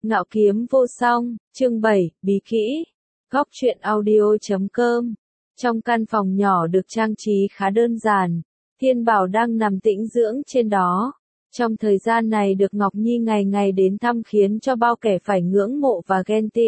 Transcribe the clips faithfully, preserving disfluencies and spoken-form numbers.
Ngạo kiếm vô song, chương bảy, bí kỹ. Góc truyện audio chấm com. Trong căn phòng nhỏ được trang trí khá đơn giản, Thiên Bảo đang nằm tĩnh dưỡng trên đó. Trong thời gian này được Ngọc Nhi ngày ngày đến thăm khiến cho bao kẻ phải ngưỡng mộ và ghen tị.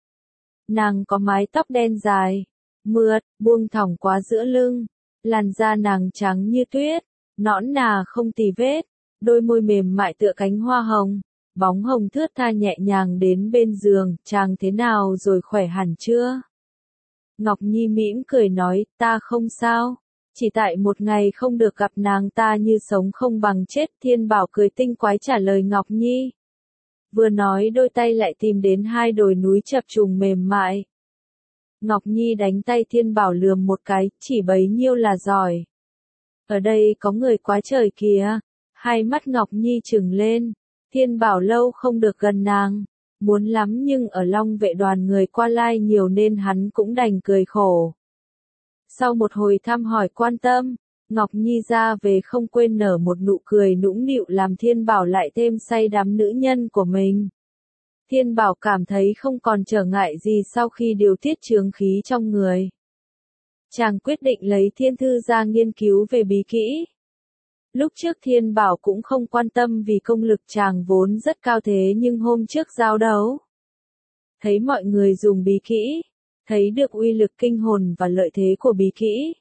Nàng có mái tóc đen dài, mượt, buông thõng quá giữa lưng, làn da nàng trắng như tuyết, nõn nà không tì vết, đôi môi mềm mại tựa cánh hoa hồng. Bóng hồng thướt tha nhẹ nhàng đến bên giường, chàng thế nào rồi, khỏe hẳn chưa? Ngọc Nhi mỉm cười nói, ta không sao, chỉ tại một ngày không được gặp nàng ta như sống không bằng chết. Thiên Bảo cười tinh quái trả lời Ngọc Nhi. Vừa nói đôi tay lại tìm đến hai đồi núi chập trùng mềm mại. Ngọc Nhi đánh tay Thiên Bảo lườm một cái, chỉ bấy nhiêu là giỏi. Ở đây có người quá trời kìa, hai mắt Ngọc Nhi trừng lên. Thiên Bảo lâu không được gần nàng, muốn lắm nhưng ở Long Vệ đoàn người qua lai nhiều nên hắn cũng đành cười khổ. Sau một hồi thăm hỏi quan tâm, Ngọc Nhi ra về không quên nở một nụ cười nũng nịu làm Thiên Bảo lại thêm say đắm nữ nhân của mình. Thiên Bảo cảm thấy không còn trở ngại gì sau khi điều tiết chướng khí trong người. Chàng quyết định lấy thiên thư ra nghiên cứu về bí kỹ. Lúc trước Thiên Bảo cũng không quan tâm vì công lực chàng vốn rất cao thế, nhưng hôm trước giao đấu, thấy mọi người dùng bí kỹ, thấy được uy lực kinh hồn và lợi thế của bí kỹ.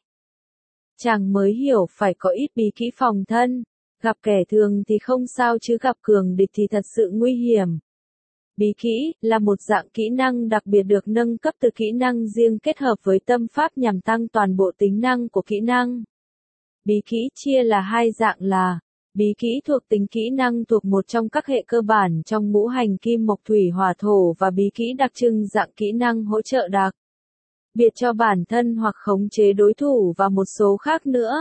Chàng mới hiểu phải có ít bí kỹ phòng thân, gặp kẻ thường thì không sao chứ gặp cường địch thì thật sự nguy hiểm. Bí kỹ là một dạng kỹ năng đặc biệt được nâng cấp từ kỹ năng riêng kết hợp với tâm pháp nhằm tăng toàn bộ tính năng của kỹ năng. Bí kỹ chia là hai dạng là bí kỹ thuộc tính kỹ năng thuộc một trong các hệ cơ bản trong ngũ hành kim mộc thủy hỏa thổ và bí kỹ đặc trưng dạng kỹ năng hỗ trợ đặc biệt cho bản thân hoặc khống chế đối thủ và một số khác nữa.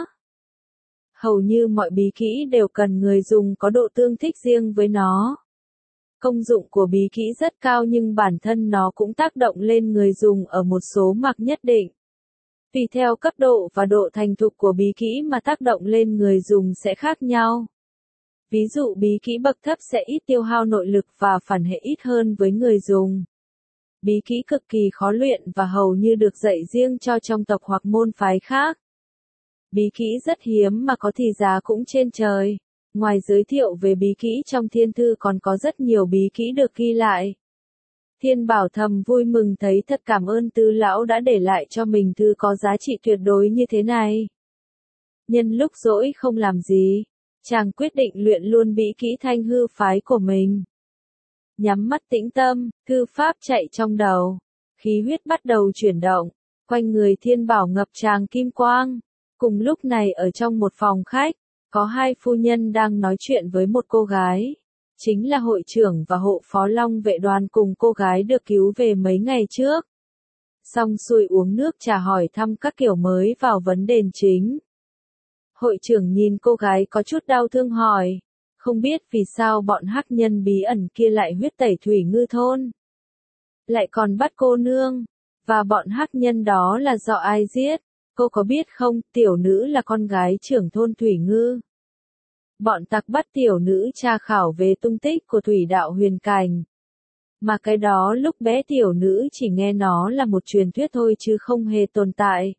Hầu như mọi bí kỹ đều cần người dùng có độ tương thích riêng với nó. Công dụng của bí kỹ rất cao nhưng bản thân nó cũng tác động lên người dùng ở một số mặt nhất định. Tùy theo cấp độ và độ thành thục của bí kỹ mà tác động lên người dùng sẽ khác nhau. Ví dụ bí kỹ bậc thấp sẽ ít tiêu hao nội lực và phản hệ ít hơn với người dùng. Bí kỹ cực kỳ khó luyện và hầu như được dạy riêng cho trong tộc hoặc môn phái khác. Bí kỹ rất hiếm mà có thì giá cũng trên trời. Ngoài giới thiệu về bí kỹ trong thiên thư còn có rất nhiều bí kỹ được ghi lại. Thiên Bảo thầm vui mừng thấy thật cảm ơn Tứ lão đã để lại cho mình thư có giá trị tuyệt đối như thế này. Nhân lúc rỗi không làm gì, chàng quyết định luyện luôn bí kỹ thanh hư phái của mình. Nhắm mắt tĩnh tâm, thư pháp chạy trong đầu, khí huyết bắt đầu chuyển động, quanh người Thiên Bảo ngập tràn kim quang. Cùng lúc này ở trong một phòng khách, có hai phu nhân đang nói chuyện với một cô gái. Chính là hội trưởng và hộ phó Long Vệ đoàn cùng cô gái được cứu về mấy ngày trước. Xong xuôi uống nước trà hỏi thăm các kiểu mới vào vấn đề chính. Hội trưởng nhìn cô gái có chút đau thương hỏi, không biết vì sao bọn hắc nhân bí ẩn kia lại huyết tẩy Thủy Ngư thôn. Lại còn bắt cô nương, và bọn hắc nhân đó là do ai giết, cô có biết không? Tiểu nữ là con gái trưởng thôn Thủy Ngư. Bọn tặc bắt tiểu nữ tra khảo về tung tích của thủy đạo huyền cảnh. Mà cái đó lúc bé tiểu nữ chỉ nghe nó là một truyền thuyết thôi chứ không hề tồn tại.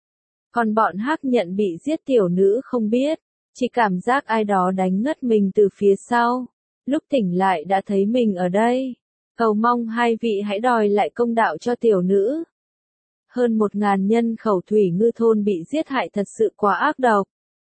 Còn bọn hắc nhận bị giết tiểu nữ không biết, chỉ cảm giác ai đó đánh ngất mình từ phía sau. Lúc tỉnh lại đã thấy mình ở đây. Cầu mong hai vị hãy đòi lại công đạo cho tiểu nữ. Hơn một ngàn nhân khẩu Thủy Ngư thôn bị giết hại thật sự quá ác độc.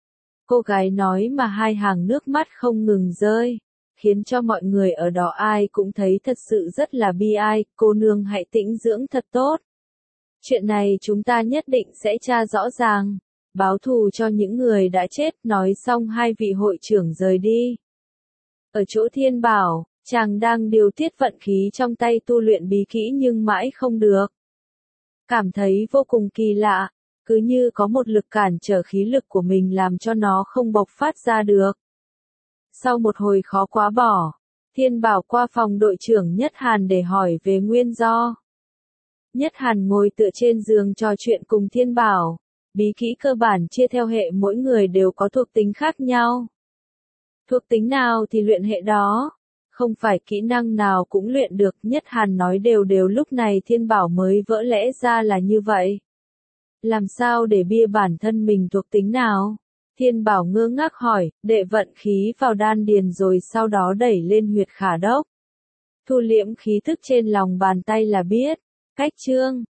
Cô gái nói mà hai hàng nước mắt không ngừng rơi, khiến cho mọi người ở đó ai cũng thấy thật sự rất là bi ai. Cô nương hãy tĩnh dưỡng thật tốt. Chuyện này chúng ta nhất định sẽ tra rõ ràng, báo thù cho những người đã chết. Nói xong hai vị hội trưởng rời đi. Ở chỗ Thiên Bảo, chàng đang điều tiết vận khí trong tay tu luyện bí kỹ nhưng mãi không được. Cảm thấy vô cùng kỳ lạ. Cứ như có một lực cản trở khí lực của mình làm cho nó không bộc phát ra được. Sau một hồi khó quá bỏ, Thiên Bảo qua phòng đội trưởng Nhất Hàn để hỏi về nguyên do. Nhất Hàn ngồi tựa trên giường trò chuyện cùng Thiên Bảo. Bí kỹ cơ bản chia theo hệ, mỗi người đều có thuộc tính khác nhau. Thuộc tính nào thì luyện hệ đó. Không phải kỹ năng nào cũng luyện được, Nhất Hàn nói đều đều lúc này Thiên Bảo mới vỡ lẽ ra là như vậy. Làm sao để bia bản thân mình thuộc tính nào? Thiên Bảo ngơ ngác hỏi, đệ vận khí vào đan điền rồi sau đó đẩy lên huyệt khả đốc. Thu liễm khí thức trên lòng bàn tay là biết. Cách chương